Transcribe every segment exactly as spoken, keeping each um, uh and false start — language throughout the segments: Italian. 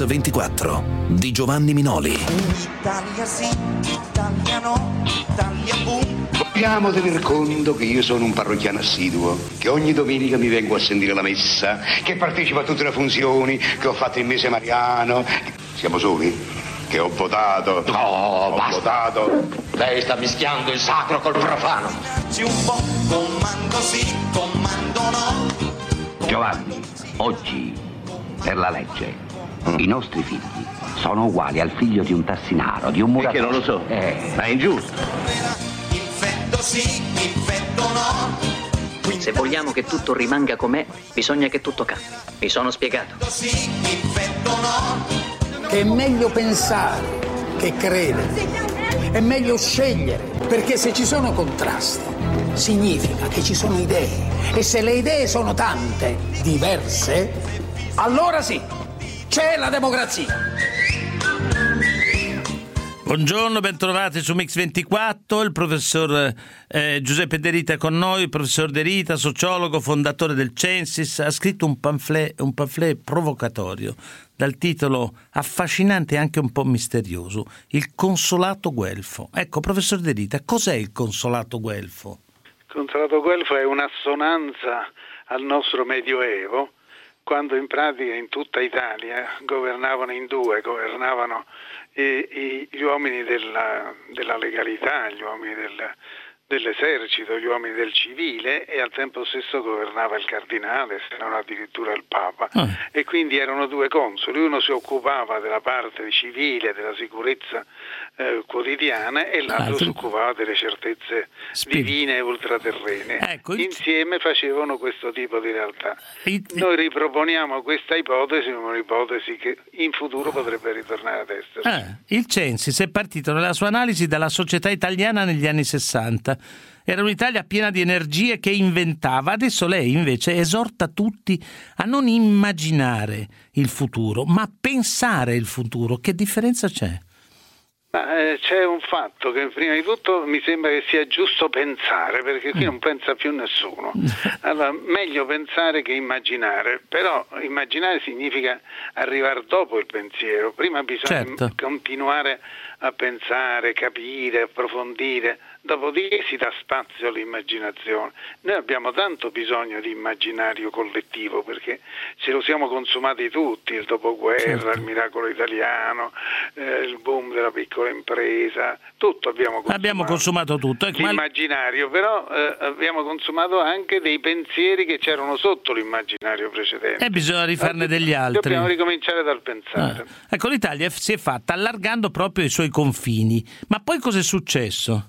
Mix ventiquattro di Giovanni Minoli. Italia sì, Italia no, Italia boom. Dobbiamo tener conto che io sono un parrocchiano assiduo, che ogni domenica mi vengo a sentire la messa, che partecipo a tutte le funzioni, che ho fatto il mese mariano. Siamo soli? Che ho votato. No, ho basta. votato. Lei sta mischiando il sacro col profano. Un po' comando sì, comando no. Giovanni, oggi, per la legge, mm. i nostri figli sono uguali al figlio di un tassinaro, di un muratore. Perché non lo so, eh. ma è ingiusto. Infetto sì, infetto no. Se vogliamo che tutto rimanga com'è, bisogna che tutto cambi. Mi sono spiegato. Sì, infetto no. Che è meglio pensare che credere. È meglio scegliere, perché se ci sono contrasti, significa che ci sono idee. E se le idee sono tante, diverse, allora sì, c'è la democrazia. Buongiorno, bentrovati su Mix ventiquattro, il professor eh, Giuseppe De Rita è con noi, il professor De Rita, sociologo, fondatore del Censis, ha scritto un pamphlet, un pamphlet provocatorio dal titolo affascinante e anche un po' misterioso, Il consolato guelfo. Ecco, professor De Rita, cos'è il consolato guelfo? Il consolato guelfo è un'assonanza al nostro Medioevo, quando in pratica in tutta Italia governavano in due, governavano i, i, gli uomini della, della legalità, gli uomini del, dell'esercito, gli uomini del civile, e al tempo stesso governava il cardinale, se non addirittura il Papa. Ah. E quindi erano due consoli, uno si occupava della parte civile, della sicurezza eh, quotidiana, e l'altro ah, si occupava delle certezze Spirito. divine e ultraterrene. Ecco, insieme facevano questo tipo di realtà. Il... Noi riproponiamo questa ipotesi, un'ipotesi che in futuro potrebbe ritornare ad essere. Ah, il Censis è partito nella sua analisi dalla società italiana negli anni sessanta. Era un'Italia piena di energie che inventava. Adesso lei invece esorta tutti a non immaginare il futuro, ma pensare il futuro. Che differenza c'è? Ma, eh, c'è un fatto che prima di tutto mi sembra che sia giusto pensare, perché qui non pensa più nessuno. Allora, meglio pensare che immaginare, però immaginare significa arrivare dopo il pensiero. Prima bisogna certo. continuare a pensare, capire, approfondire, dopodiché si dà spazio all'immaginazione. Noi abbiamo tanto bisogno di immaginario collettivo, perché ce lo siamo consumati tutti, il dopoguerra, certo. il miracolo italiano, eh, il boom della piccola impresa, tutto abbiamo consumato. Abbiamo consumato tutto. Ecco, l'immaginario, però eh, abbiamo consumato anche dei pensieri che c'erano sotto l'immaginario precedente. E bisogna rifarne degli altri. Dobbiamo ricominciare dal pensare. Ah. Ecco, l'Italia si è fatta allargando proprio i suoi confini, ma poi cosa è successo?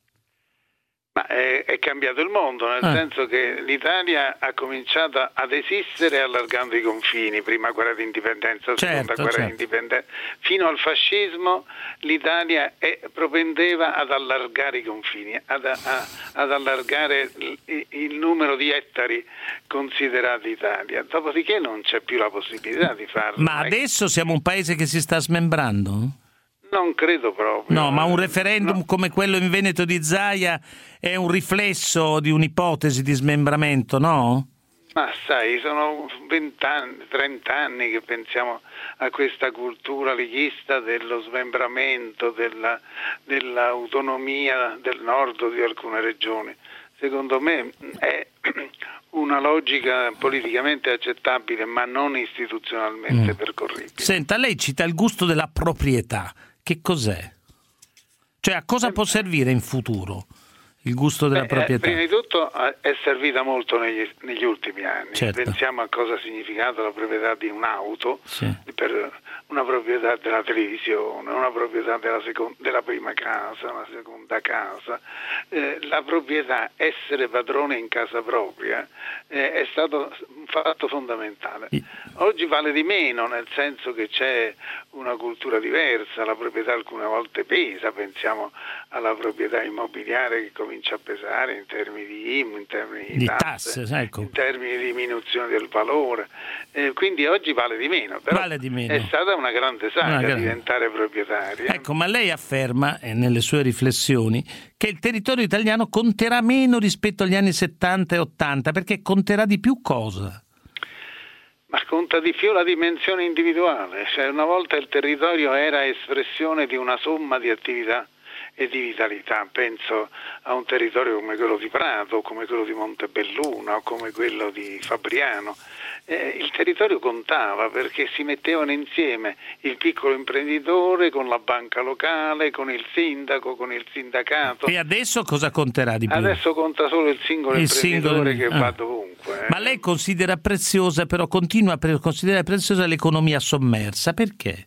Ma è, è cambiato il mondo, nel ah. senso che l'Italia ha cominciato ad esistere allargando i confini, prima guerra di indipendenza, seconda certo, guerra certo. di indipendenza, fino al fascismo l'Italia è, propendeva ad allargare i confini, ad, a, ad allargare il, il numero di ettari considerati Italia, dopodiché non c'è più la possibilità di farlo. Ma adesso siamo un paese che si sta smembrando? Non credo proprio. No, ma un referendum no. come quello in Veneto di Zaia è un riflesso di un'ipotesi di smembramento, no? Ma sai, sono vent'anni, trent'anni che pensiamo a questa cultura leghista dello smembramento, della, dell'autonomia del nord o di alcune regioni. Secondo me è una logica politicamente accettabile, ma non istituzionalmente mm. percorribile. Senta, lei cita il gusto della proprietà. Che cos'è? Cioè, a cosa può servire in futuro il gusto della Beh, proprietà? Prima di tutto è servita molto negli, negli ultimi anni. Certo. Pensiamo a cosa ha significato la proprietà di un'auto, sì. per una proprietà della televisione, una proprietà della, seconda, della prima casa, una seconda casa. Eh, la proprietà, essere padrone in casa propria, eh, è stato un fatto fondamentale. Oggi vale di meno, nel senso che c'è una cultura diversa, la proprietà alcune volte pesa, pensiamo alla proprietà immobiliare che comincia a pesare in termini di I M U, in termini di, di tasse, tasse, ecco. in termini di diminuzione del valore, eh, quindi oggi vale di meno, però vale di meno. È stata una grande saga una grande... diventare proprietari. Eh? Ecco, ma lei afferma, eh, nelle sue riflessioni, che il territorio italiano conterà meno rispetto agli anni settanta e ottanta, perché conterà di più cosa? Ma conta di più la dimensione individuale, cioè una volta il territorio era espressione di una somma di attività e di vitalità, penso a un territorio come quello di Prato, come quello di Montebelluna o come quello di Fabriano. Eh, il territorio contava perché si mettevano insieme il piccolo imprenditore con la banca locale, con il sindaco, con il sindacato. E adesso cosa conterà di più? Adesso conta solo il singolo il imprenditore singolo... che ah. va dovunque. Eh. Ma lei considera preziosa, però continua a considerare preziosa l'economia sommersa, perché?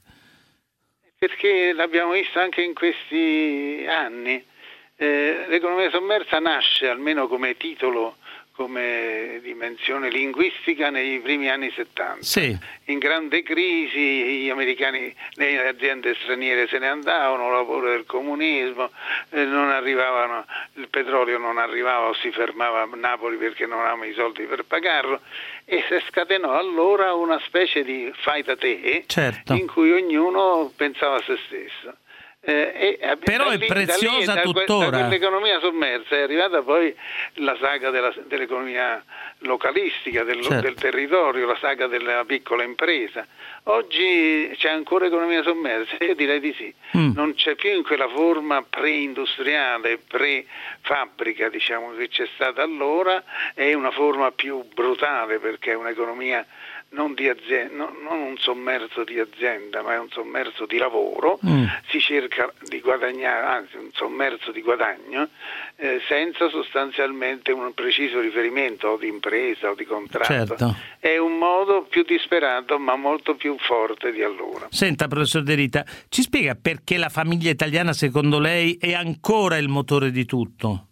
Perché l'abbiamo visto anche in questi anni. Eh, l'economia sommersa nasce, almeno come titolo, come dimensione linguistica, nei primi anni settanta. Sì. In grande crisi gli americani, le aziende straniere se ne andavano, la paura del comunismo, eh, non arrivavano, il petrolio non arrivava o si fermava a Napoli perché non avevamo i soldi per pagarlo, e si scatenò allora una specie di fai da te, certo, in cui ognuno pensava a se stesso. Eh, e però da è lì, preziosa da lì, tuttora. Da quell'economia sommersa è arrivata poi la saga della, dell'economia localistica, del, certo, del territorio, la saga della piccola impresa. Oggi c'è ancora economia sommersa? Io direi di sì. Mm. Non c'è più in quella forma pre-industriale, pre-fabbrica, diciamo, che c'è stata allora, è una forma più brutale perché è un'economia non di azienda, no, non un sommerso di azienda, ma è un sommerso di lavoro, mm. si cerca di guadagnare, anzi un sommerso di guadagno, eh, senza sostanzialmente un preciso riferimento o di impresa o di contratto. Certo. È un modo più disperato ma molto più forte di allora. Senta, professor De Rita, ci spiega perché la famiglia italiana secondo lei è ancora il motore di tutto?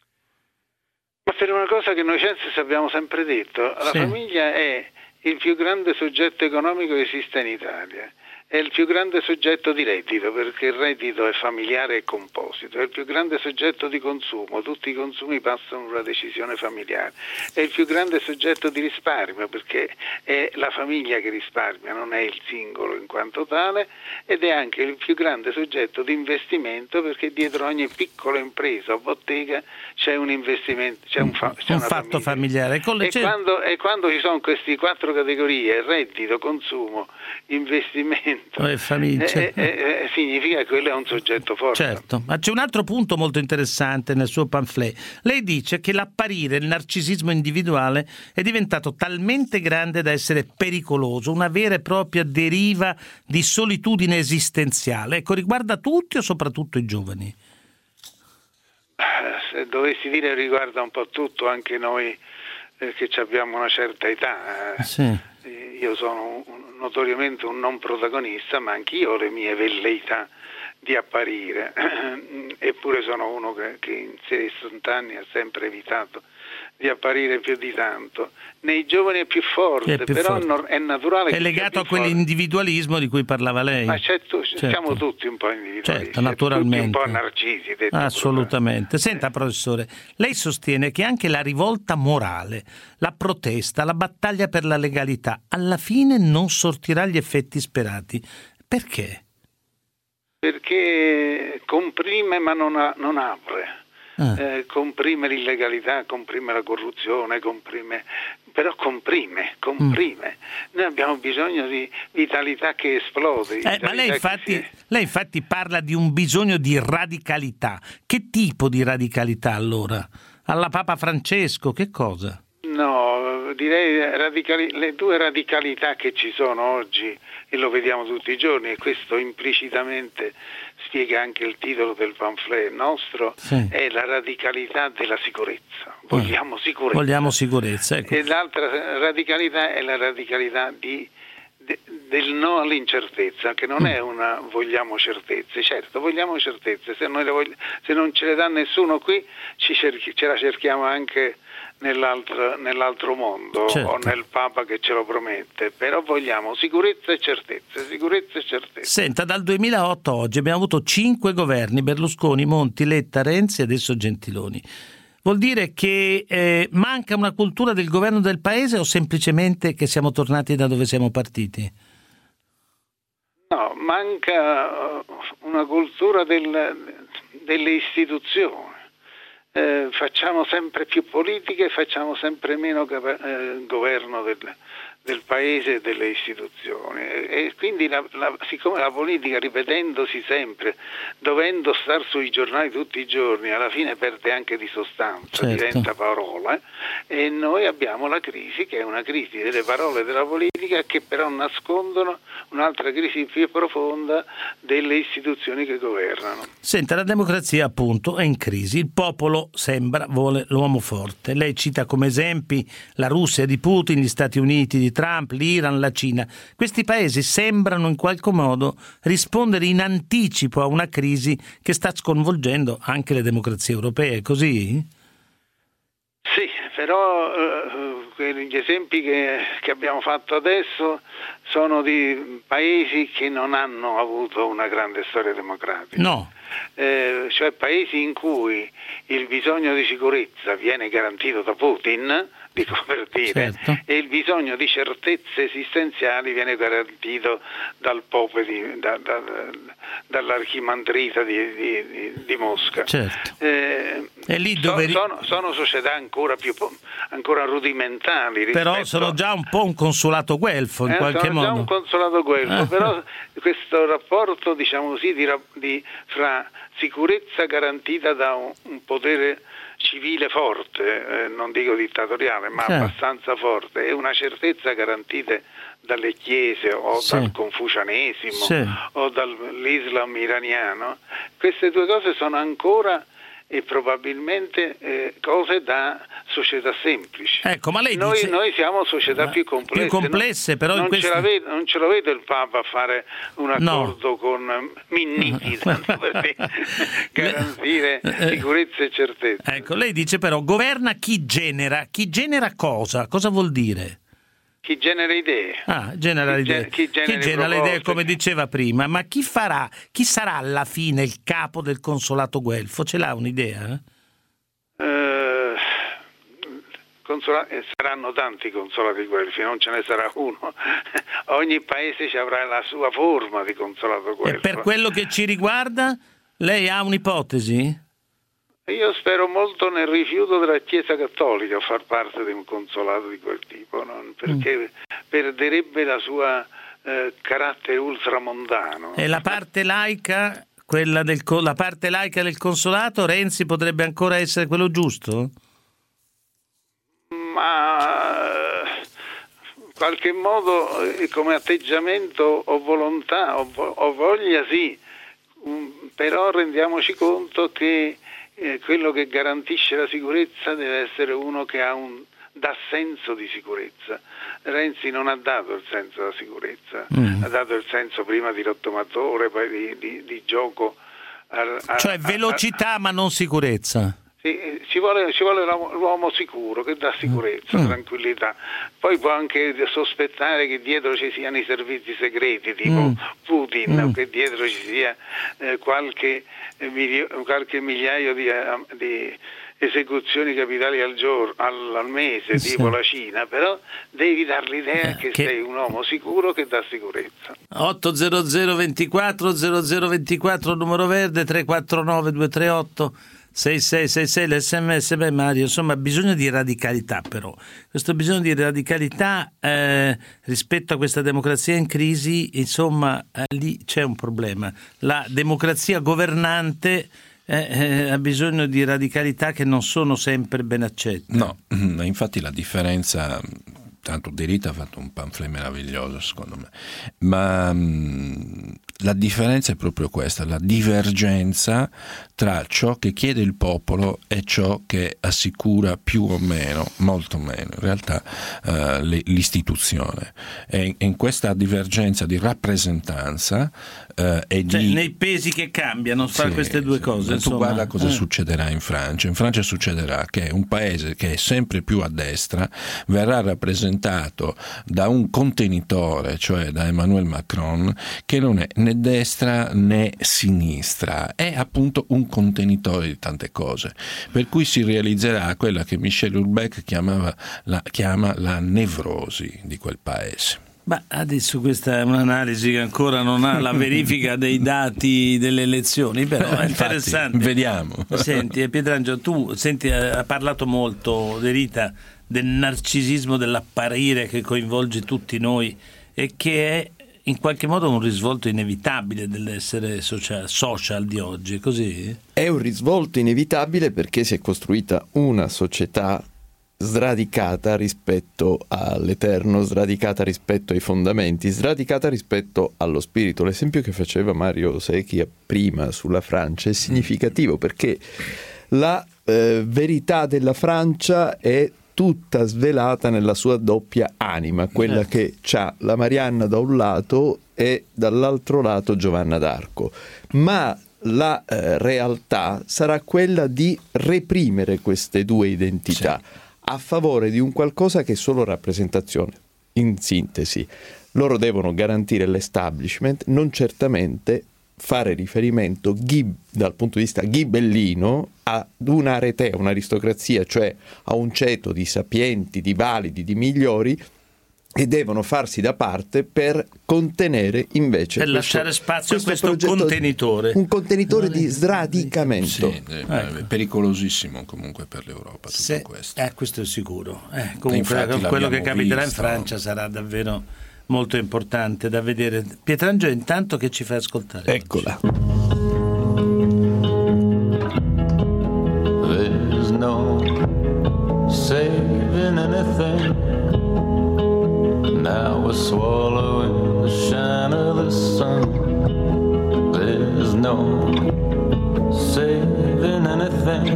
Ma per una cosa che noi Censis abbiamo sempre detto, la sì. famiglia è il più grande soggetto economico che esiste in Italia, è il più grande soggetto di reddito perché il reddito è familiare e composito, è il più grande soggetto di consumo, tutti i consumi passano una decisione familiare, è il più grande soggetto di risparmio perché è la famiglia che risparmia, non è il singolo in quanto tale, ed è anche il più grande soggetto di investimento perché dietro ogni piccola impresa o bottega c'è un investimento, c'è un, fa- c'è un una fatto famiglia. familiare. Con le e, c- quando, e quando ci sono queste quattro categorie, reddito, consumo, investimento, e famiglia, eh, eh, eh, significa che quello è un soggetto forte. Certo, ma c'è un altro punto molto interessante nel suo pamphlet. Lei dice che l'apparire, il narcisismo individuale è diventato talmente grande da essere pericoloso, una vera e propria deriva di solitudine esistenziale. Ecco, riguarda tutti o soprattutto i giovani? Se dovessi dire riguarda un po' tutto, anche noi eh, che abbiamo una certa età. Eh. Sì. Io sono un, notoriamente un non protagonista, ma anch'io ho le mie velleità di apparire, eppure sono uno che, che in sessanta anni ha sempre evitato di apparire più di tanto. Nei giovani è più forte, è più però forte. È naturale è che legato sia a quell'individualismo di cui parlava lei. Ma certo, certo. Siamo certo. tutti un po' individualisti, certo, naturalmente. tutti un po' narcisi. Detto assolutamente. Senta, professore, lei sostiene che anche la rivolta morale, la protesta, la battaglia per la legalità alla fine non sortirà gli effetti sperati. Perché? Perché comprime ma non, ha, non apre. Ah. Eh, comprime l'illegalità, comprime la corruzione, comprime, però comprime, comprime. Mm. Noi abbiamo bisogno di vitalità che esplode. Eh, ma lei infatti, si... lei infatti parla di un bisogno di radicalità. Che tipo di radicalità allora? Alla Papa Francesco, che cosa? No, direi radicali... le due radicalità che ci sono oggi, e lo vediamo tutti i giorni, e questo implicitamente spiega anche il titolo del pamphlet nostro, sì. È la radicalità della sicurezza. Vogliamo sicurezza. Vogliamo sicurezza, ecco. E l'altra radicalità è la radicalità di, de, del no all'incertezza, che non mm. è una vogliamo certezze. Certo, vogliamo certezze, se, noi le vogli... se non ce le dà nessuno qui, ci cerchi... ce la cerchiamo anche nell'altro, nell'altro mondo, certo. O nel Papa che ce lo promette, però vogliamo sicurezza e certezze, sicurezza e certezze. Senta, dal duemilaotto a oggi abbiamo avuto cinque governi, Berlusconi, Monti, Letta, Renzi e adesso Gentiloni. Vuol dire che eh, manca una cultura del governo del paese o semplicemente che siamo tornati da dove siamo partiti? No, manca una cultura del, delle istituzioni. Eh, facciamo sempre più politica e facciamo sempre meno capa- eh, governo del, del paese e delle istituzioni, e quindi la, la, siccome la politica, ripetendosi sempre, dovendo star sui giornali tutti i giorni, alla fine perde anche di sostanza, certo. diventa parola, e noi abbiamo la crisi che è una crisi delle parole della politica, che però nascondono un'altra crisi più profonda delle istituzioni che governano. Senta, la democrazia appunto è in crisi, il popolo sembra vuole l'uomo forte. Lei cita come esempi la Russia di Putin, gli Stati Uniti di Trump, l'Iran, la Cina. Questi paesi sembrano in qualche modo rispondere in anticipo a una crisi che sta sconvolgendo anche le democrazie europee, è così? Sì, però eh, gli esempi che, che abbiamo fatto adesso sono di paesi che non hanno avuto una grande storia democratica. No. Eh, cioè paesi in cui il bisogno di sicurezza viene garantito da Putin, dico per dire, certo. e il bisogno di certezze esistenziali viene garantito dal Pope di, da, da, dall'archimandrita di, di, di Mosca. Certo. Eh, e lì dove... so, sono, sono società ancora più ancora rudimentali. Però sono già un po' un consolato guelfo in eh, qualche sono modo. Già un consolato guelfo, ah. però questo rapporto, diciamo così, di, di, fra sicurezza garantita da un, un potere civile forte, eh, non dico dittatoriale, ma sì. abbastanza forte, e una certezza garantita dalle chiese o sì. dal confucianesimo sì. o dall'Islam iraniano, queste due cose sono ancora e probabilmente eh, cose da società semplici. Ecco, ma lei noi, dice... noi siamo società più complesse. Più complesse, no? però non, in questi... ce la vedo, non ce lo vedo il Papa a fare un accordo no. con Minniti per garantire sicurezza e certezza. Ecco, lei dice però governa chi genera, chi genera cosa? Cosa vuol dire? Chi genera idee. Ah, genera chi idee. Gen- chi genera, chi genera le idee, come diceva prima, ma chi farà, chi sarà alla fine il capo del consolato guelfo? Ce l'ha un'idea? Eh, consola- saranno tanti consolati guelfi, non ce ne sarà uno. Ogni paese ci avrà la sua forma di consolato guelfo. E per quello che ci riguarda, lei ha un'ipotesi? Io spero molto nel rifiuto della Chiesa Cattolica a far parte di un consolato di quel tipo, no? Perché mm. perderebbe la sua eh, carattere ultramondano. E la parte laica, quella del la parte laica del consolato, Renzi potrebbe ancora essere quello giusto? Ma in qualche modo eh, come atteggiamento o volontà o, o voglia sì, um, però rendiamoci conto che Eh, quello che garantisce la sicurezza deve essere uno che ha un dà senso di sicurezza. Renzi non ha dato il senso della sicurezza, mm. ha dato il senso prima di rottomatore, poi di, di, di gioco. A, a, cioè velocità a, a, ma non sicurezza. Sì, ci vuole, ci vuole l'uomo sicuro che dà sicurezza, mm. tranquillità. Poi può anche sospettare che dietro ci siano i servizi segreti tipo mm. Putin, mm. che dietro ci sia eh, qualche, eh, milio, qualche migliaio di, uh, di esecuzioni capitali al giorno, al, al mese, sì. tipo la Cina, però devi dar l'idea eh, che, che sei un uomo sicuro che dà sicurezza. otto zero zero ventiquattro zero zero ventiquattro numero verde, tre quattro nove due tre otto sei sei sei sei l'esse emme esse. Beh Mario, insomma bisogno di radicalità, però questo bisogno di radicalità eh, rispetto a questa democrazia in crisi, insomma eh, lì c'è un problema. La democrazia governante eh, eh, ha bisogno di radicalità che non sono sempre ben accette. No, infatti la differenza, tanto De Rita ha fatto un pamphlet meraviglioso secondo me, ma mh, la differenza è proprio questa, la divergenza tra ciò che chiede il popolo e ciò che assicura più o meno, molto meno in realtà, uh, l'istituzione. E in questa divergenza di rappresentanza uh, e cioè, di... nei pesi che cambiano fra sì, queste due sì. cose. Tu guarda cosa eh. succederà in Francia. In Francia succederà che un paese che è sempre più a destra verrà rappresentato da un contenitore, cioè da Emmanuel Macron, che non è né destra né sinistra, è appunto un contenitore di tante cose, per cui si realizzerà quella che Michel Houellebecq chiamava la, chiama la nevrosi di quel paese. Ma adesso questa è un'analisi che ancora non ha la verifica dei dati delle elezioni, però è interessante. Infatti, vediamo. Senti, Pietrangelo, tu senti, ha parlato molto De Rita del narcisismo dell'apparire che coinvolge tutti noi e che è in qualche modo un risvolto inevitabile dell'essere social, social di oggi, è così? È un risvolto inevitabile perché si è costruita una società sradicata rispetto all'eterno, sradicata rispetto ai fondamenti, sradicata rispetto allo spirito. L'esempio che faceva Mario Secchi prima sulla Francia è significativo perché la eh, verità della Francia è tutta svelata nella sua doppia anima, quella che c'ha la Marianna da un lato e dall'altro lato Giovanna d'Arco, ma la eh, realtà sarà quella di reprimere queste due identità sì. a favore di un qualcosa che è solo rappresentazione. In sintesi, loro devono garantire l'establishment, non certamente fare riferimento ghib, dal punto di vista ghibellino ad un'aretea, un'aristocrazia, cioè a un ceto di sapienti, di validi, di migliori, e devono farsi da parte per contenere invece per questo, lasciare spazio questo a questo contenitore un contenitore di sradicamento. Sì, è ecco. pericolosissimo comunque per l'Europa tutto Se, questo. Eh, questo è sicuro. Eh, comunque quello che capiterà visto. in Francia sarà davvero molto importante da vedere. Pietrangelo, intanto che ci fai ascoltare? Eccola. There's no saving anything. Now we're swallowing the shine of the sun. There's no saving anything.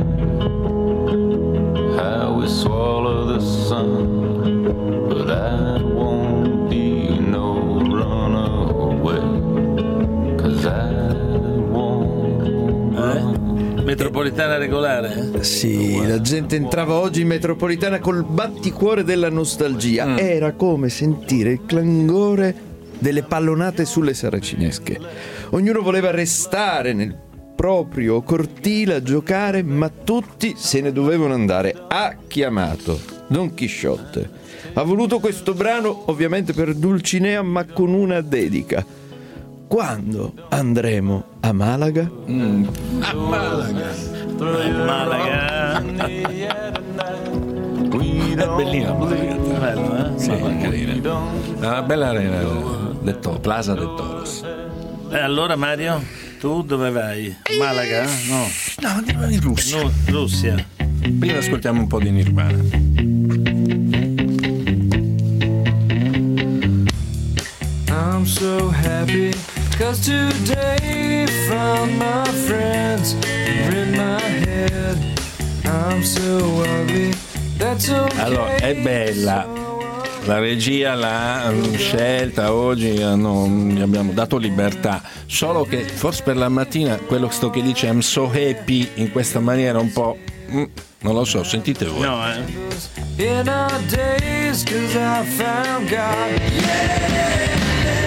How we swallow the sun, but I won't be no runaway, 'cause I won't run. Eh? Metropolitana regolare? Eh? Sì, la gente entrava oggi in metropolitana col batticuore della nostalgia. Mm. Era come sentire il clangore delle pallonate sulle saracinesche. Ognuno voleva restare nel proprio cortile a giocare, ma tutti se ne dovevano andare. Ha chiamato Don Chisciotte. Ha voluto questo brano ovviamente per Dulcinea, ma con una dedica. Quando andremo a Malaga? Mm. A Malaga. A Malaga. È bellina Malaga. Bello, eh? Sì, è carina. Una bella arena del Toro, Plaza del Toros. E allora Mario, tu dove vai? Malaga? No. No, andiamo in Russia. No, Russia. Prima ascoltiamo un po' di Nirvana. I'm so happy 'cause today found my friends in my head. I'm so ugly, that's okay. Allora, è bella. La regia l'ha scelta oggi, hanno, gli abbiamo dato libertà. Solo che forse per la mattina quello sto che dice I'm so happy in questa maniera un po'. Mm, non lo so, sentite voi. No, eh. In our days 'cause I found God. Yeah!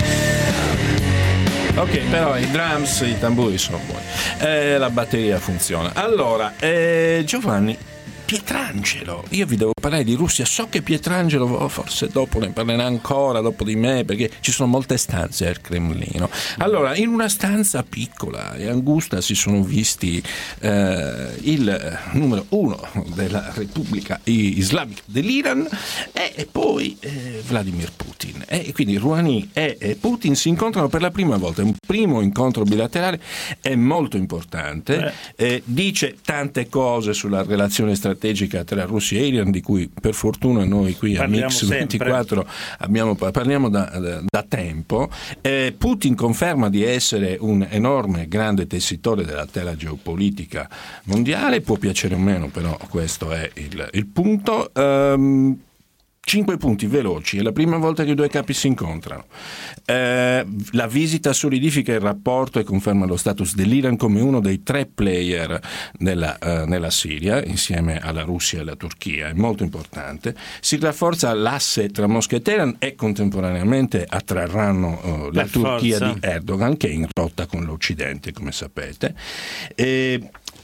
Ok, però i drums, i tamburi sono buoni, eh, la batteria funziona. Allora, eh, Giovanni, Pietrangelo, io vi devo parlare di Russia, so che Pietrangelo forse dopo ne parlerà ancora, dopo di me, perché ci sono molte stanze al Cremlino. Allora, in una stanza piccola e angusta si sono visti eh, il numero uno della Repubblica Islamica dell'Iran e, e poi eh, Vladimir Putin. E quindi Rouhani e, e Putin si incontrano per la prima volta, è un primo incontro bilaterale, è molto importante, eh, dice tante cose sulla relazione strategica tra Russia e Iran, di cui per fortuna noi qui parliamo a Mix ventiquattro abbiamo, parliamo da, da, da tempo. eh, Putin conferma di essere un enorme grande tessitore della tela geopolitica mondiale, può piacere o meno, però questo è il, il punto. um, Cinque punti veloci, è la prima volta che i due capi si incontrano. Eh, la visita solidifica il rapporto e conferma lo status dell'Iran come uno dei tre player nella, uh, nella Siria, insieme alla Russia e alla Turchia, è molto importante. Si rafforza l'asse tra Mosca e Teheran e contemporaneamente attrarranno uh, la Turchia forza. di Erdogan, che è in rotta con l'Occidente, come sapete. E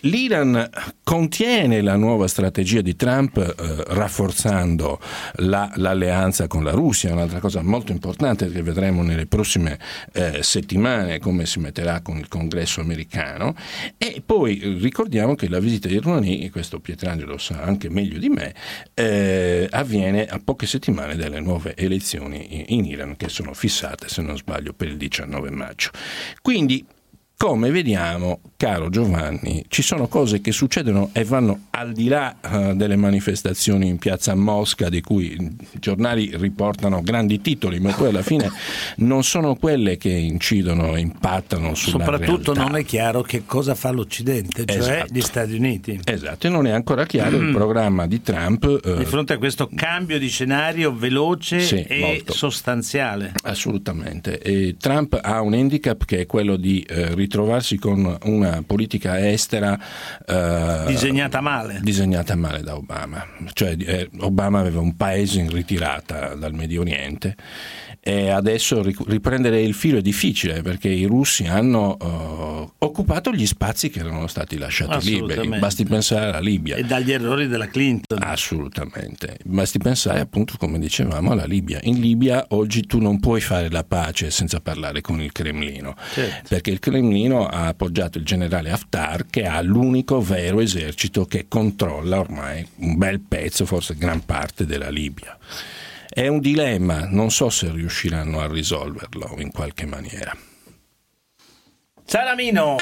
L'Iran contiene la nuova strategia di Trump eh, rafforzando la, l'alleanza con la Russia, un'altra cosa molto importante che vedremo nelle prossime eh, settimane, come si metterà con il congresso americano. E poi ricordiamo che la visita di Rouhani, questo Pietrangelo sa anche meglio di me, eh, avviene a poche settimane dalle nuove elezioni in Iran, che sono fissate, se non sbaglio, per il diciannove maggio. Quindi, come vediamo, caro Giovanni, ci sono cose che succedono e vanno al di là uh, delle manifestazioni in piazza Mosca, di cui i giornali riportano grandi titoli, ma poi alla fine non sono quelle che incidono e impattano sulla Soprattutto realtà. Non è chiaro che cosa fa l'Occidente, cioè Esatto. gli Stati Uniti. Esatto, e non è ancora chiaro il programma di Trump. Uh, di fronte a questo cambio di scenario veloce sì, e molto. sostanziale. Assolutamente. E Trump ha un handicap che è quello di eh, ritrovarsi con una politica estera eh, disegnata male disegnata male da Obama, cioè eh, Obama aveva un paese in ritirata dal Medio Oriente e adesso riprendere il filo è difficile perché i russi hanno uh, occupato gli spazi che erano stati lasciati liberi, basti pensare alla Libia e dagli errori della Clinton. Assolutamente, basti pensare appunto, come dicevamo, alla Libia. In Libia oggi tu non puoi fare la pace senza parlare con il Cremlino, certo. Perché il Cremlino ha appoggiato il generale Haftar, che ha l'unico vero esercito che controlla ormai un bel pezzo, forse gran parte della Libia. È un dilemma, non so se riusciranno a risolverlo in qualche maniera. Salamino!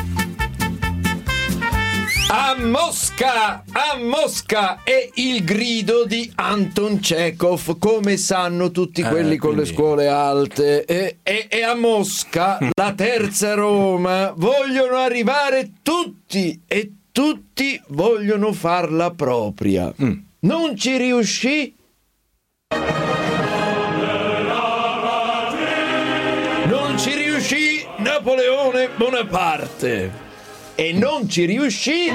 A Mosca, a Mosca è il grido di Anton Chekhov, come sanno tutti quelli ah, con quindi... le scuole alte. E, e, e a Mosca, la terza Roma, vogliono arrivare tutti e tutti vogliono farla propria. Mm. Non ci riuscì? Non ci riuscì Napoleone Bonaparte. E non ci riuscì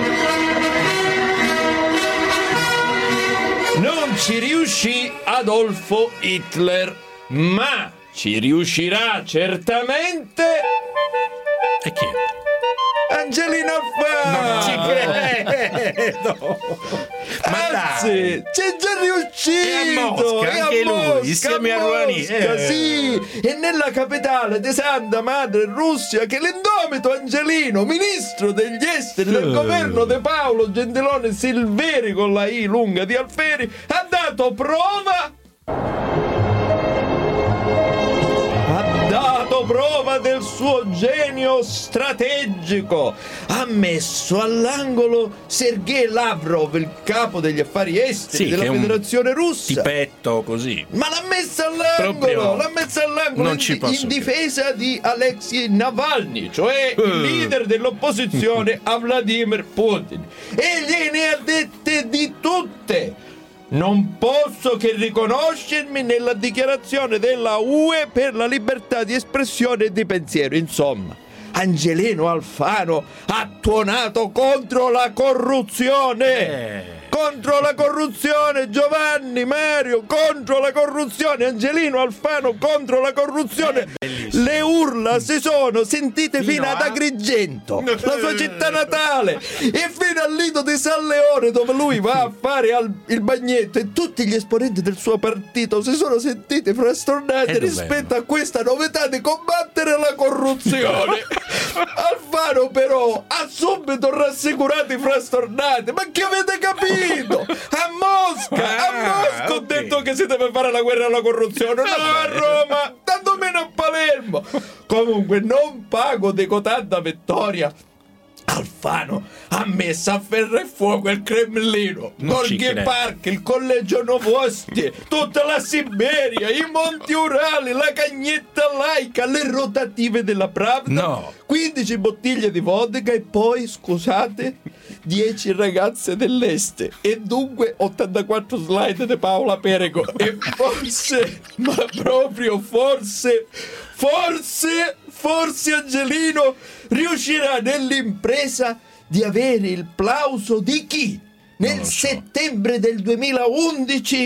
non ci riuscì Adolfo Hitler, ma ci riuscirà certamente e chi? Angelino Alfano. Non ci credo. Anzi, c'è già riuscito. E a Mosca, anche lui, insieme a Rouhani. Eh. Sì, e nella capitale di Santa Madre Russia, che l'indomito Angelino, ministro degli esteri del uh. governo di Paolo Gentilone Silveri con la I lunga di Alfieri, ha dato prova dato prova del suo genio strategico. Ha messo all'angolo Sergei Lavrov, il capo degli affari esteri sì, della Federazione Russa. Tipetto così. Ma l'ha messa all'angolo, Proprio l'ha messa all'angolo non in, ci posso in difesa di Alexei Navalny, cioè uh. il leader dell'opposizione a Vladimir Putin. E gliene ha dette di tutte. Non posso che riconoscermi nella dichiarazione della U E per la libertà di espressione e di pensiero. Insomma, Angelino Alfano ha tuonato contro la corruzione. Eh. Contro la corruzione, Giovanni, Mario, contro la corruzione, Angelino Alfano contro la corruzione. Eh, Le urla si sono sentite fino, fino ad Agrigento, la sua città natale, e fino al Lido di San Leone, dove lui va a fare al, il bagnetto, e tutti gli esponenti del suo partito si sono sentiti frastornati rispetto a questa novità di combattere la corruzione. Alfano però ha subito rassicurato i frastornati. Ma che avete capito? A Mosca, a Mosca ho detto che si deve fare la guerra alla corruzione, no a Roma, tanto meno a Palermo. Comunque non pago di cotanta vittoria. Alfano ha messo a ferro e fuoco il Cremlino, Gorky Park, il collegio Novosti, tutta la Siberia, i monti Urali, la cagnetta laica, le rotative della Pravda, no. quindici bottiglie di vodka e poi, scusate, dieci ragazze dell'est e dunque ottantaquattro slide di Paola Perego. E forse, ma proprio forse, forse, forse Angelino riuscirà nell'impresa di avere il plauso di chi nel so. settembre del duemilaundici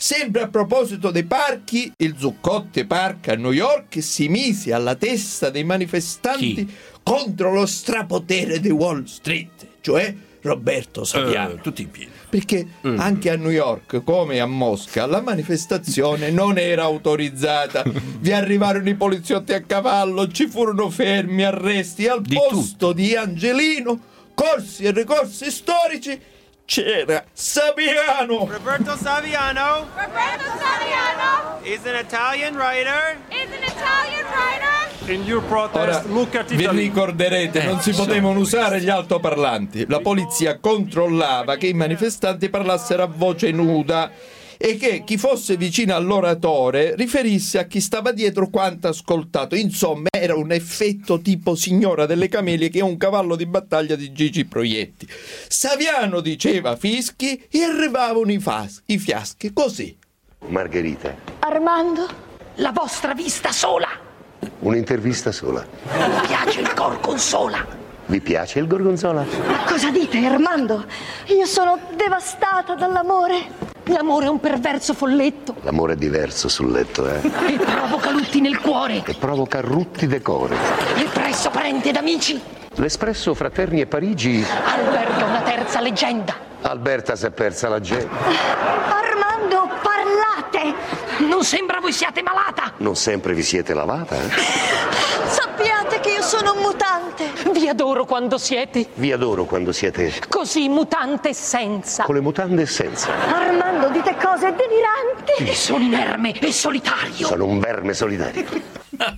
Sempre a proposito dei parchi, il Zuccotti Park a New York si mise alla testa dei manifestanti Chi? contro lo strapotere di Wall Street, cioè Roberto Saviano. Uh, tutti in piedi. Perché Mm. anche a New York, come a Mosca, la manifestazione non era autorizzata. Vi arrivarono i poliziotti a cavallo, ci furono fermi, arresti. Al Di posto di Angelino, corsi e ricorsi storici, c'era Saviano. Roberto Saviano Roberto Saviano is an Italian writer. is an Italian writer. In your Ora, protest, look at vi Italy. ricorderete, non si potevano usare gli altoparlanti. La polizia controllava che i manifestanti parlassero a voce nuda e che chi fosse vicino all'oratore riferisse a chi stava dietro quanto ascoltato. Insomma, era un effetto tipo Signora delle Camelie, che è un cavallo di battaglia di Gigi Proietti. Saviano diceva fischi e arrivavano i, fas- i fiaschi, così. Margherita, Armando, la vostra vista sola. un'intervista sola. Mi piace il gorgonzola. Vi piace il gorgonzola? Ma cosa dite, Armando? Io sono devastata dall'amore. L'amore è un perverso folletto L'amore è diverso sul letto, eh? e provoca lutti nel cuore. E provoca rutti decore. E presso parenti ed amici L'Espresso Fraterni e Parigi. alberga una terza leggenda. Alberta si è persa la gente. Armando, parlate! Non sembra voi siate malata. Non sempre vi siete lavata, eh? Sappiate che io sono un mutante. Vi adoro quando siete Vi adoro quando siete così mutante senza. con le mutande e senza. Armando, dite cose deliranti. Sono inerme e solitario. Sono un verme solitario.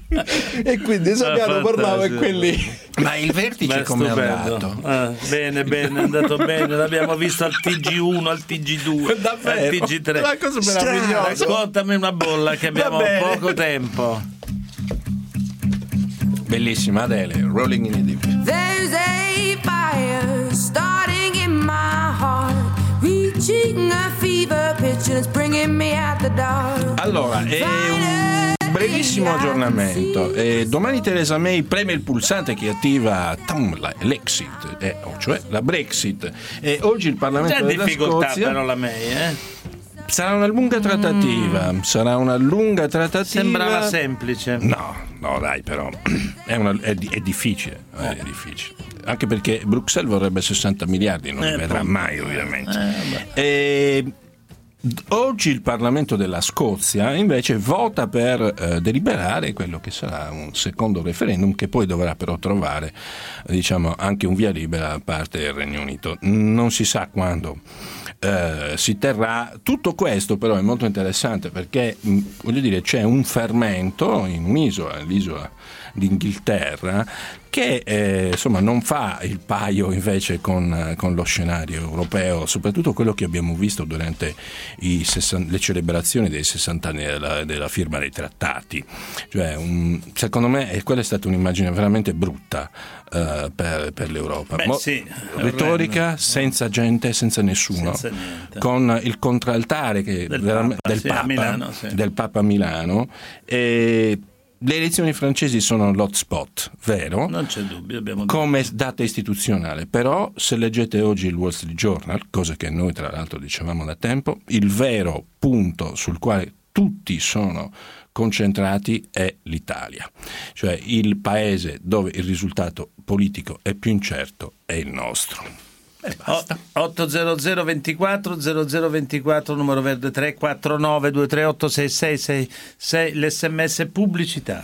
E quindi Saviano parlava e quelli... Ma il vertice Beh, come è stupendo. andato? Ah, bene, bene, è andato bene. L'abbiamo visto al T G uno, al T G due, Davvero? al T G tre. Una cosa Strano. meravigliosa. Raccontami una bolla che abbiamo Va bene. poco tempo. Bellissima Adele, Rolling in the Deep. There's a fire starting in my heart, reaching a fever pitch and it's bringing me at the dark. Allora, è un brevissimo aggiornamento. Eh, domani Theresa May preme il pulsante che attiva tam, la- l'Exit, eh, o cioè la Brexit. E oggi il Parlamento C'è della difficoltà Scozia però la May, eh? sarà una lunga trattativa. Sarà una lunga trattativa. Sembrava semplice. No, no, dai, però è, una, è, di- è difficile, eh, è difficile. Anche perché Bruxelles vorrebbe sessanta miliardi, non li Eh, vedrà poi- mai, ovviamente. Eh, E oggi il Parlamento della Scozia invece vota per eh, deliberare quello che sarà un secondo referendum, che poi dovrà però trovare, diciamo, anche un via libera da parte del Regno Unito. Non si sa quando eh, si terrà. Tutto questo però è molto interessante perché mh, voglio dire, c'è un fermento in un'isola, l'isola d'Inghilterra, che eh, insomma non fa il paio invece con, con lo scenario europeo, soprattutto quello che abbiamo visto durante i sessanta, le celebrazioni dei sessanta anni della, della firma dei trattati. Cioè, un, secondo me eh, quella è stata un'immagine veramente brutta eh, per, per l'Europa. Beh, Mo- sì, retorica senza gente, senza nessuno, Senza niente. con il contraltare che Del vera- Papa, del, sì, a Papa, Milano, sì. del Papa a Milano. E le elezioni francesi sono l'hotspot, vero? Non c'è dubbio, abbiamo detto. Come data istituzionale, però se leggete oggi il Wall Street Journal, cosa che noi tra l'altro dicevamo da tempo, il vero punto sul quale tutti sono concentrati è l'Italia, cioè il paese dove il risultato politico è più incerto è il nostro. E basta. otto zero zero ventiquattro zero zero ventiquattro numero verde tre quattro nove due tre otto sei sei sei sei l'sms pubblicità.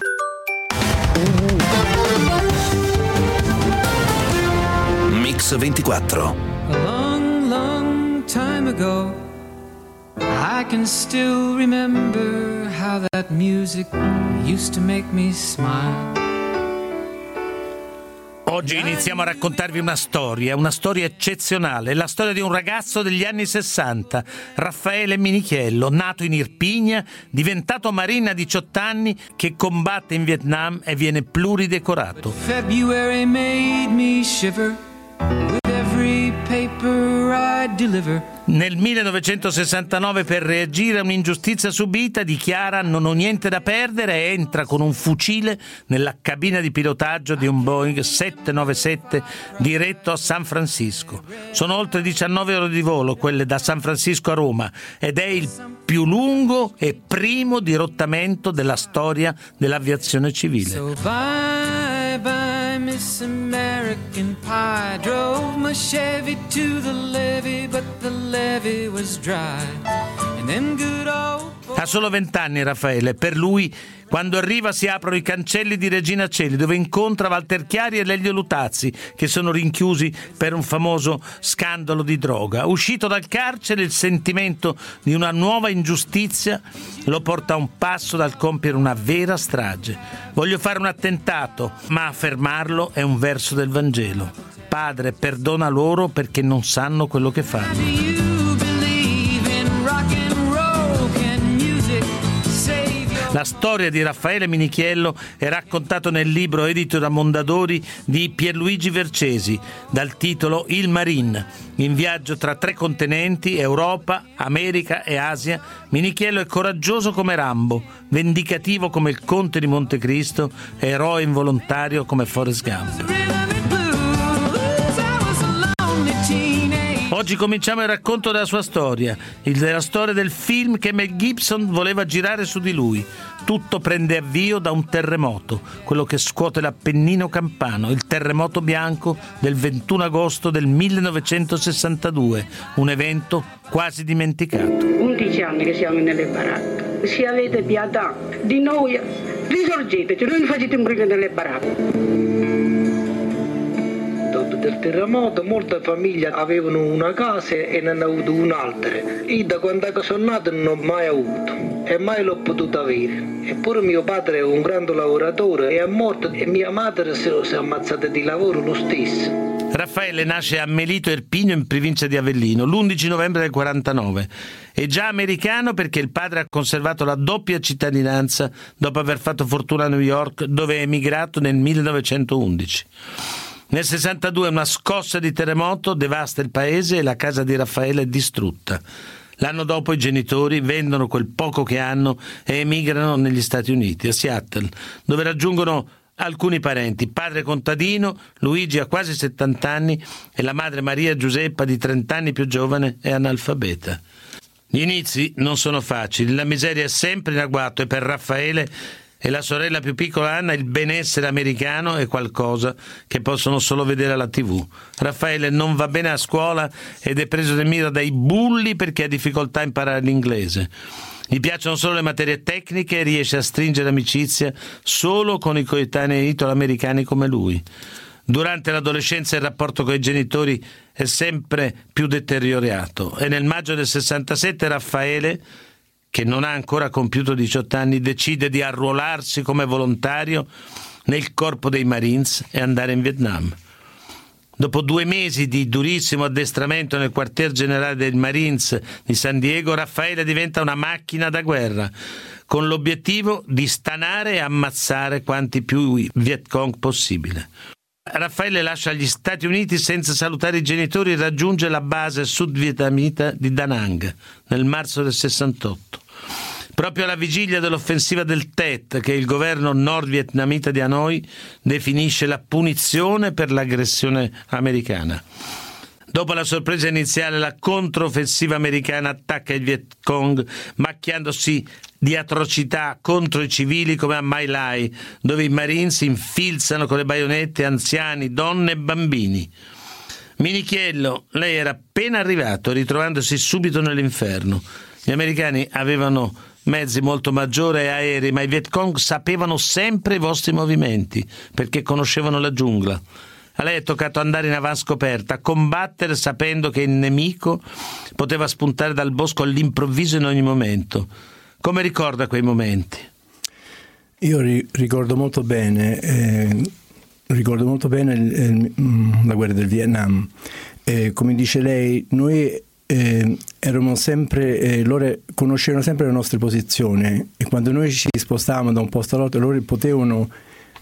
Mix ventiquattro. A long, long time ago, I can still remember how that music used to make me smile. Oggi iniziamo a raccontarvi una storia, una storia eccezionale, la storia di un ragazzo degli anni sessanta, Raffaele Minichiello, nato in Irpinia, diventato marine a diciotto anni, che combatte in Vietnam e viene pluridecorato. February made me shiver with every paper I deliver. Nel millenovecentosessantanove, per reagire a un'ingiustizia subita, dichiara: non ho niente da perdere, e entra con un fucile nella cabina di pilotaggio di un Boeing settecentonovantasette diretto a San Francisco. Sono oltre diciannove ore di volo, quelle da San Francisco a Roma, ed è il più lungo e primo dirottamento della storia dell'aviazione civile. So bye bye Miss American Pie. Drove my Chevy to the levee, but the levee was dry. And them good old... Ha solo vent'anni Raffaele. Per lui, quando arriva, si aprono i cancelli di Regina Coeli, dove incontra Walter Chiari e Lelio Lutazzi, che sono rinchiusi per un famoso scandalo di droga. Uscito dal carcere, il sentimento di una nuova ingiustizia lo porta a un passo dal compiere una vera strage. Voglio fare un attentato, ma a fermarlo è un verso del Vangelo. Padre, perdona loro perché non sanno quello che fanno. La storia di Raffaele Minichiello è raccontato nel libro edito da Mondadori di Pierluigi Vercesi, dal titolo Il Marine. In viaggio tra tre continenti, Europa, America e Asia, Minichiello è coraggioso come Rambo, vendicativo come il Conte di Montecristo, eroe involontario come Forrest Gump. Oggi cominciamo il racconto della sua storia, il della storia del film che Mel Gibson voleva girare su di lui. Tutto prende avvio da un terremoto, quello che scuote l'Appennino campano, il terremoto bianco del ventuno agosto del millenovecentosessantadue, un evento quasi dimenticato. undici anni che siamo nelle baracche, se avete pietà di noi, risorgeteci, non facete morire nelle baracche. Dopo del terremoto molte famiglie avevano una casa e ne hanno avuto un'altra. Io da quando sono nato non ho mai avuto e mai l'ho potuto avere. Eppure mio padre è un grande lavoratore, è morto e mia madre si è ammazzata di lavoro lo stesso. Raffaele nasce a Melito Erpigno, in provincia di Avellino, l'undici novembre del quarantanove. È già americano perché il padre ha conservato la doppia cittadinanza dopo aver fatto fortuna a New York, dove è emigrato nel millenovecentoundici. Nel sessantadue una scossa di terremoto devasta il paese e la casa di Raffaele è distrutta. L'anno dopo i genitori vendono quel poco che hanno e emigrano negli Stati Uniti, a Seattle, dove raggiungono alcuni parenti. Padre contadino, Luigi ha quasi settanta anni e la madre Maria Giuseppa, di trenta anni più giovane, è analfabeta. Gli inizi non sono facili, la miseria è sempre in agguato e per Raffaele e la sorella più piccola Anna il benessere americano è qualcosa che possono solo vedere alla tivù. Raffaele non va bene a scuola ed è preso di mira dai bulli perché ha difficoltà a imparare l'inglese. Gli piacciono solo le materie tecniche e riesce a stringere amicizia solo con i coetanei italo-americani come lui. Durante l'adolescenza il rapporto con i genitori è sempre più deteriorato e nel maggio del sessantasette Raffaele, che non ha ancora compiuto diciotto anni, decide di arruolarsi come volontario nel corpo dei Marines e andare in Vietnam. Dopo due mesi di durissimo addestramento nel quartier generale dei Marines di San Diego, Raffaele diventa una macchina da guerra, con l'obiettivo di stanare e ammazzare quanti più Viet Cong possibile. Raffaele lascia gli Stati Uniti senza salutare i genitori e raggiunge la base sudvietnamita di Da Nang nel marzo del sessantotto. Proprio alla vigilia dell'offensiva del Tet, che il governo nord-vietnamita di Hanoi definisce la punizione per l'aggressione americana. Dopo la sorpresa iniziale, la controffensiva americana attacca il Viet Cong, macchiandosi di atrocità contro i civili come a My Lai, dove i Marines infilzano con le baionette anziani, donne e bambini. Minichiello, lei era appena arrivato, ritrovandosi subito nell'inferno. Gli americani avevano mezzi molto maggiori e aerei, ma i Viet Cong sapevano sempre i vostri movimenti, perché conoscevano la giungla. A lei è toccato andare in avanscoperta, combattere sapendo che il nemico poteva spuntare dal bosco all'improvviso in ogni momento. Come ricorda quei momenti? Io ri- ricordo molto bene, eh, ricordo molto bene il, il, la guerra del Vietnam. Eh, come dice lei, noi eh, erano sempre, eh, loro conoscevano sempre le nostre posizioni e quando noi ci spostavamo da un posto all'altro, loro potevano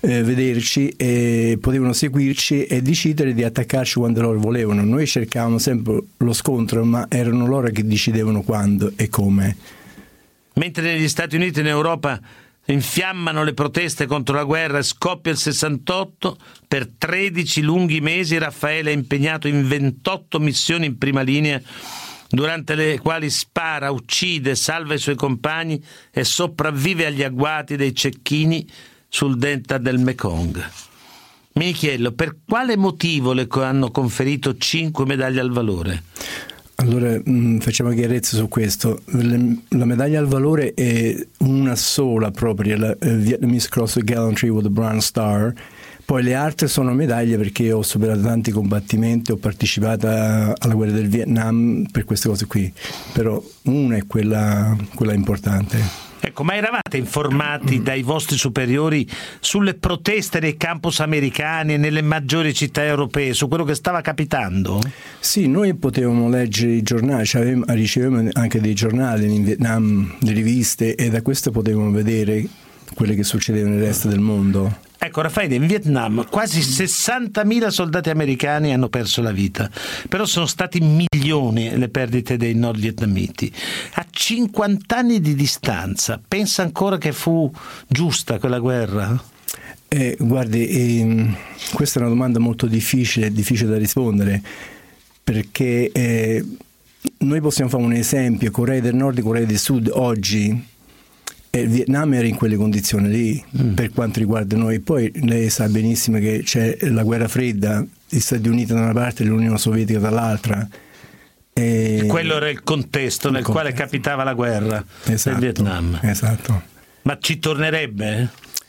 eh, vederci e potevano seguirci e decidere di attaccarci quando loro volevano. Noi cercavamo sempre lo scontro, ma erano loro che decidevano quando e come. Mentre negli Stati Uniti e in Europa infiammano le proteste contro la guerra e scoppia il sessantotto, per tredici lunghi mesi Raffaele è impegnato in ventotto missioni in prima linea, durante le quali spara, uccide, salva i suoi compagni e sopravvive agli agguati dei cecchini sul delta del Mekong. Minichiello, per quale motivo le hanno conferito cinque medaglie al valore? Allora mh, facciamo chiarezza su questo. Le, la medaglia al valore è una sola propria, la uh, Vietnamese Cross of Gallantry with the Bronze Star. Poi le altre sono medaglie perché ho superato tanti combattimenti, ho partecipato a, alla guerra del Vietnam per queste cose qui, però una è quella, quella importante. Ecco, ma eravate informati dai vostri superiori sulle proteste nei campus americani e nelle maggiori città europee, su quello che stava capitando? Sì, noi potevamo leggere i giornali, cioè ricevevamo anche dei giornali in Vietnam, le riviste, e da questo potevamo vedere quello che succedeva nel resto del mondo. Ecco, Raffaele, in Vietnam quasi sessantamila soldati americani hanno perso la vita, però sono stati milioni le perdite dei nordvietnamiti. A cinquanta anni di distanza, pensa ancora che fu giusta quella guerra? Eh, guardi, eh, questa è una domanda molto difficile, difficile da rispondere, perché eh, noi possiamo fare un esempio: Corea del Nord e Corea del Sud oggi. E il Vietnam era in quelle condizioni lì, mm. per quanto riguarda noi. Poi lei sa benissimo che c'è la guerra fredda, gli Stati Uniti da una parte e l'Unione Sovietica dall'altra. E, e quello era il contesto il nel contesto. quale capitava la guerra, esatto, del Vietnam. Esatto. Ma ci tornerebbe?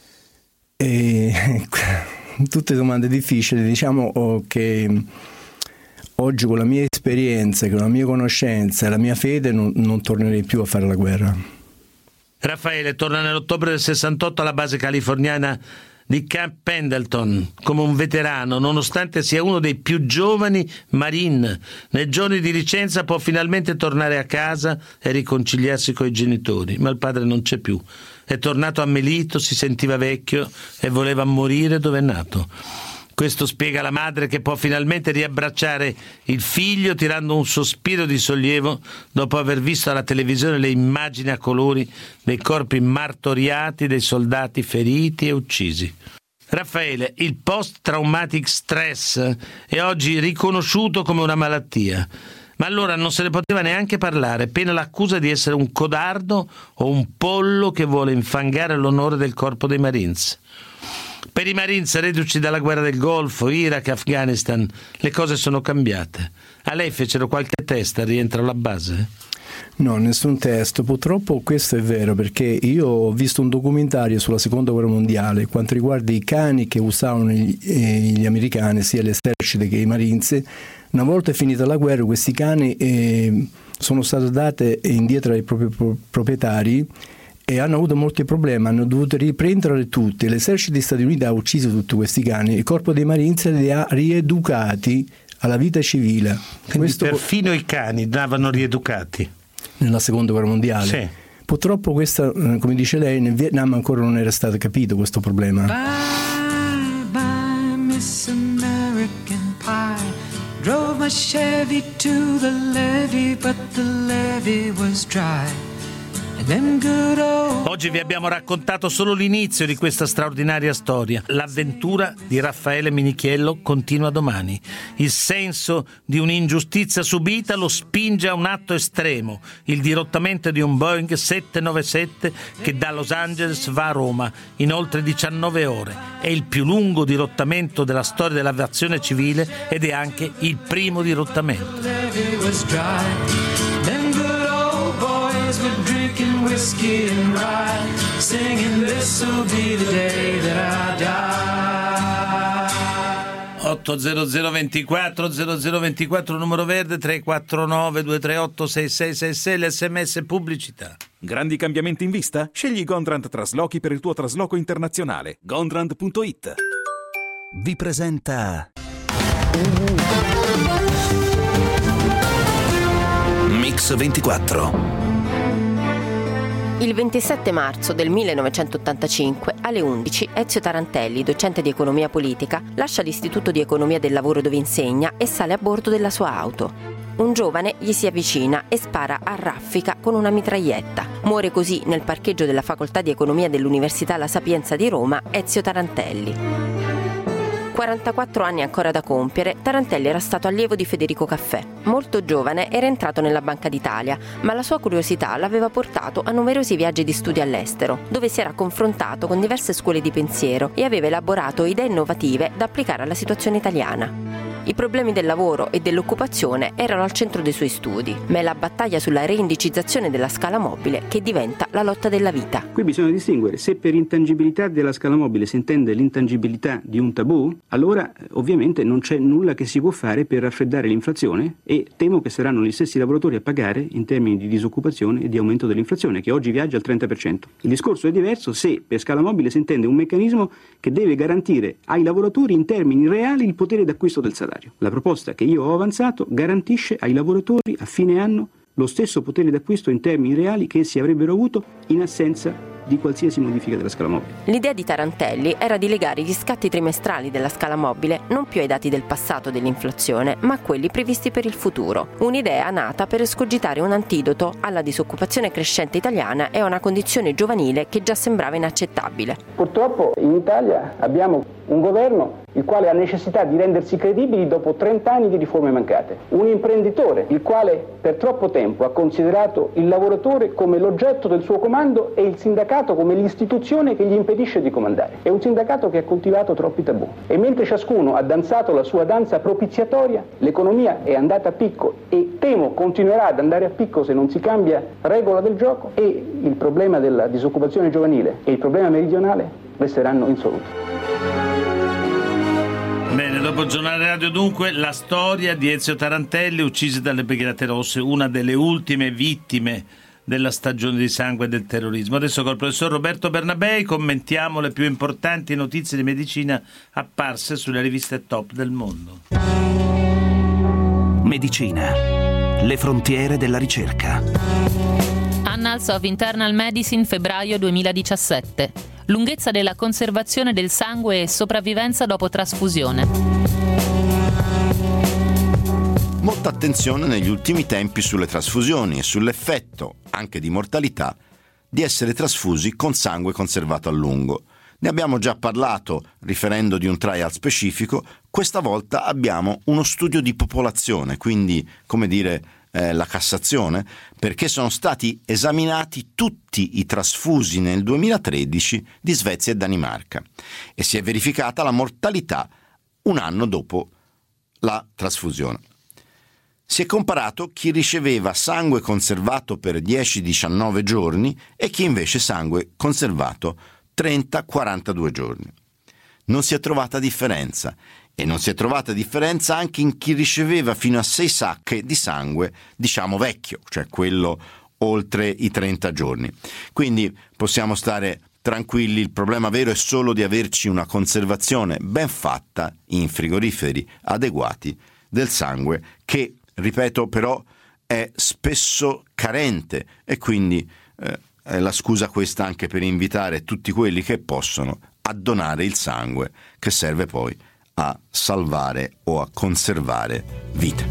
E, tutte domande difficili. Diciamo che oggi, con la mia esperienza, con la mia conoscenza e la mia fede, non, non tornerei più a fare la guerra. Raffaele torna nell'ottobre del sessantotto alla base californiana di Camp Pendleton come un veterano, nonostante sia uno dei più giovani Marine. Nei giorni di licenza può finalmente tornare a casa e riconciliarsi coi genitori, ma il padre non c'è più. È tornato a Melito, si sentiva vecchio e voleva morire dove è nato. Questo spiega la madre, che può finalmente riabbracciare il figlio tirando un sospiro di sollievo dopo aver visto alla televisione le immagini a colori dei corpi martoriati dei soldati feriti e uccisi. Raffaele, il post-traumatic stress è oggi riconosciuto come una malattia, ma allora non se ne poteva neanche parlare, pena l'accusa di essere un codardo o un pollo che vuole infangare l'onore del corpo dei Marines. Per i Marines reduci dalla guerra del Golfo, Iraq, Afghanistan, le cose sono cambiate. A lei fecero qualche test al rientro alla base? No, nessun test. Purtroppo questo è vero, perché io ho visto un documentario sulla seconda guerra mondiale quanto riguarda i cani che usavano gli, eh, gli americani, sia l'esercito che i Marines. Una volta finita la guerra, questi cani eh, sono stati dati indietro ai propri pro- proprietari e hanno avuto molti problemi, hanno dovuto riprendere tutti. L'esercito degli Stati Uniti ha ucciso tutti questi cani, il corpo dei Marines li ha rieducati alla vita civile. Questo perfino i cani andavano rieducati nella seconda guerra mondiale. Sì. Purtroppo questa, come dice lei, nel Vietnam ancora non era stato capito questo problema. Bye bye Miss American Pie, drove my Chevy to the levee, but the levee was dry. Oggi vi abbiamo raccontato solo l'inizio di questa straordinaria storia. L'avventura di Raffaele Minichiello continua domani. Il senso di un'ingiustizia subita lo spinge a un atto estremo, il dirottamento di un Boeing sette nove sette che da Los Angeles va a Roma in oltre diciannove ore. È il più lungo dirottamento della storia dell'aviazione civile ed è anche il primo dirottamento. We're drinking whiskey and rye, singing this'll be the day that I die. otto zero zero ventiquattro zero zero ventiquattro numero verde, tre quattro nove due tre otto sei sei sei sei, l'sms pubblicità. Grandi cambiamenti in vista? Scegli Gondrand Traslochi per il tuo trasloco internazionale. Gondrand punto it vi presenta Mix ventiquattro. Il ventisette marzo del millenovecentottantacinque, alle undici, Ezio Tarantelli, docente di economia politica, lascia l'istituto di economia del lavoro dove insegna e sale a bordo della sua auto. Un giovane gli si avvicina e spara a raffica con una mitraglietta. Muore così nel parcheggio della facoltà di economia dell'Università La Sapienza di Roma Ezio Tarantelli. quarantaquattro anni ancora da compiere, Tarantelli era stato allievo di Federico Caffè. Molto giovane era entrato nella Banca d'Italia, ma la sua curiosità l'aveva portato a numerosi viaggi di studio all'estero, dove si era confrontato con diverse scuole di pensiero e aveva elaborato idee innovative da applicare alla situazione italiana. I problemi del lavoro e dell'occupazione erano al centro dei suoi studi, ma è la battaglia sulla reindicizzazione della scala mobile che diventa la lotta della vita. Qui bisogna distinguere: se per intangibilità della scala mobile si intende l'intangibilità di un tabù, allora ovviamente non c'è nulla che si può fare per raffreddare l'inflazione, e temo che saranno gli stessi lavoratori a pagare in termini di disoccupazione e di aumento dell'inflazione, che oggi viaggia al trenta per cento. Il discorso è diverso se per scala mobile si intende un meccanismo che deve garantire ai lavoratori in termini reali il potere d'acquisto del salario. La proposta che io ho avanzato garantisce ai lavoratori a fine anno lo stesso potere d'acquisto in termini reali che essi avrebbero avuto in assenza di qualsiasi modifica della scala mobile. L'idea di Tarantelli era di legare gli scatti trimestrali della scala mobile non più ai dati del passato dell'inflazione, ma a quelli previsti per il futuro. Un'idea nata per escogitare un antidoto alla disoccupazione crescente italiana e a una condizione giovanile che già sembrava inaccettabile. Purtroppo in Italia abbiamo un governo il quale ha necessità di rendersi credibili dopo trenta anni di riforme mancate. Un imprenditore il quale per troppo tempo ha considerato il lavoratore come l'oggetto del suo comando e il sindacato come l'istituzione che gli impedisce di comandare. È un sindacato che ha coltivato troppi tabù. E mentre ciascuno ha danzato la sua danza propiziatoria, l'economia è andata a picco e temo continuerà ad andare a picco se non si cambia regola del gioco, e il problema della disoccupazione giovanile e il problema meridionale resteranno insoluti. Bene, dopo il giornale radio dunque la storia di Ezio Tarantelli, ucciso dalle Brigate Rosse, una delle ultime vittime della stagione di sangue del terrorismo. Adesso col professor Roberto Bernabei commentiamo le più importanti notizie di medicina apparse sulle riviste top del mondo. Medicina, le frontiere della ricerca. Annals of Internal Medicine, febbraio duemiladiciassette. Lunghezza della conservazione del sangue e sopravvivenza dopo trasfusione. Molta attenzione negli ultimi tempi sulle trasfusioni e sull'effetto, anche di mortalità, di essere trasfusi con sangue conservato a lungo. Ne abbiamo già parlato riferendo di un trial specifico, questa volta abbiamo uno studio di popolazione, quindi, come dire, eh, la Cassazione, perché sono stati esaminati tutti i trasfusi nel duemilatredici di Svezia e Danimarca e si è verificata la mortalità un anno dopo la trasfusione. Si è comparato chi riceveva sangue conservato per dieci diciannove giorni e chi invece sangue conservato trenta quarantadue giorni. Non si è trovata differenza e non si è trovata differenza anche in chi riceveva fino a sei sacche di sangue, diciamo vecchio, cioè quello oltre i trenta giorni. Quindi possiamo stare tranquilli, il problema vero è solo di averci una conservazione ben fatta in frigoriferi adeguati del sangue che, ripeto, però è spesso carente e quindi eh, è la scusa questa anche per invitare tutti quelli che possono a donare il sangue che serve poi a salvare o a conservare vite.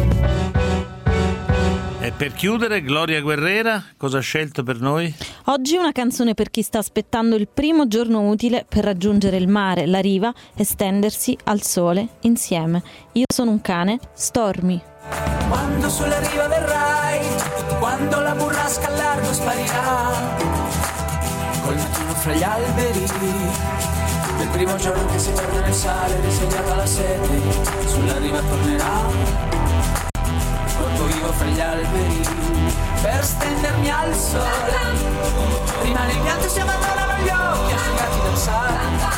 E per chiudere, Gloria Guerrera, cosa ha scelto per noi? Oggi una canzone per chi sta aspettando il primo giorno utile per raggiungere il mare, la riva e stendersi al sole insieme. Io sono un cane, Stormy. Quando sulla riva verrai, quando la burrasca al largo sparirà, col mattino fra gli alberi, del primo giorno che si perde nel sale, risegnata la sete, sulla riva tornerà. Corpo vivo fra gli alberi, per stendermi al sole, rimane il pianto e si abbandonano gli occhi asciugati dal sale,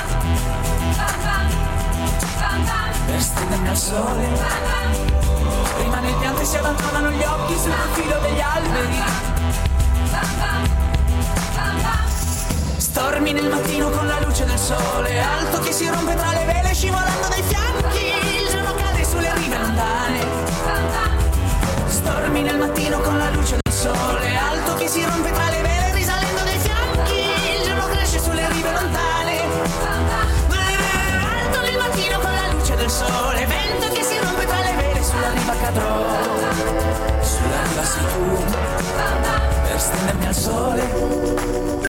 per stendermi al sole, rimane il pianto e si abbandonano gli occhi sul profilo degli alberi. Stormi nel mattino con la luce del sole, alto che si rompe tra le vele scivolando dai fianchi, il giorno cade sulle rive lontane. Stormi nel mattino con la luce del sole,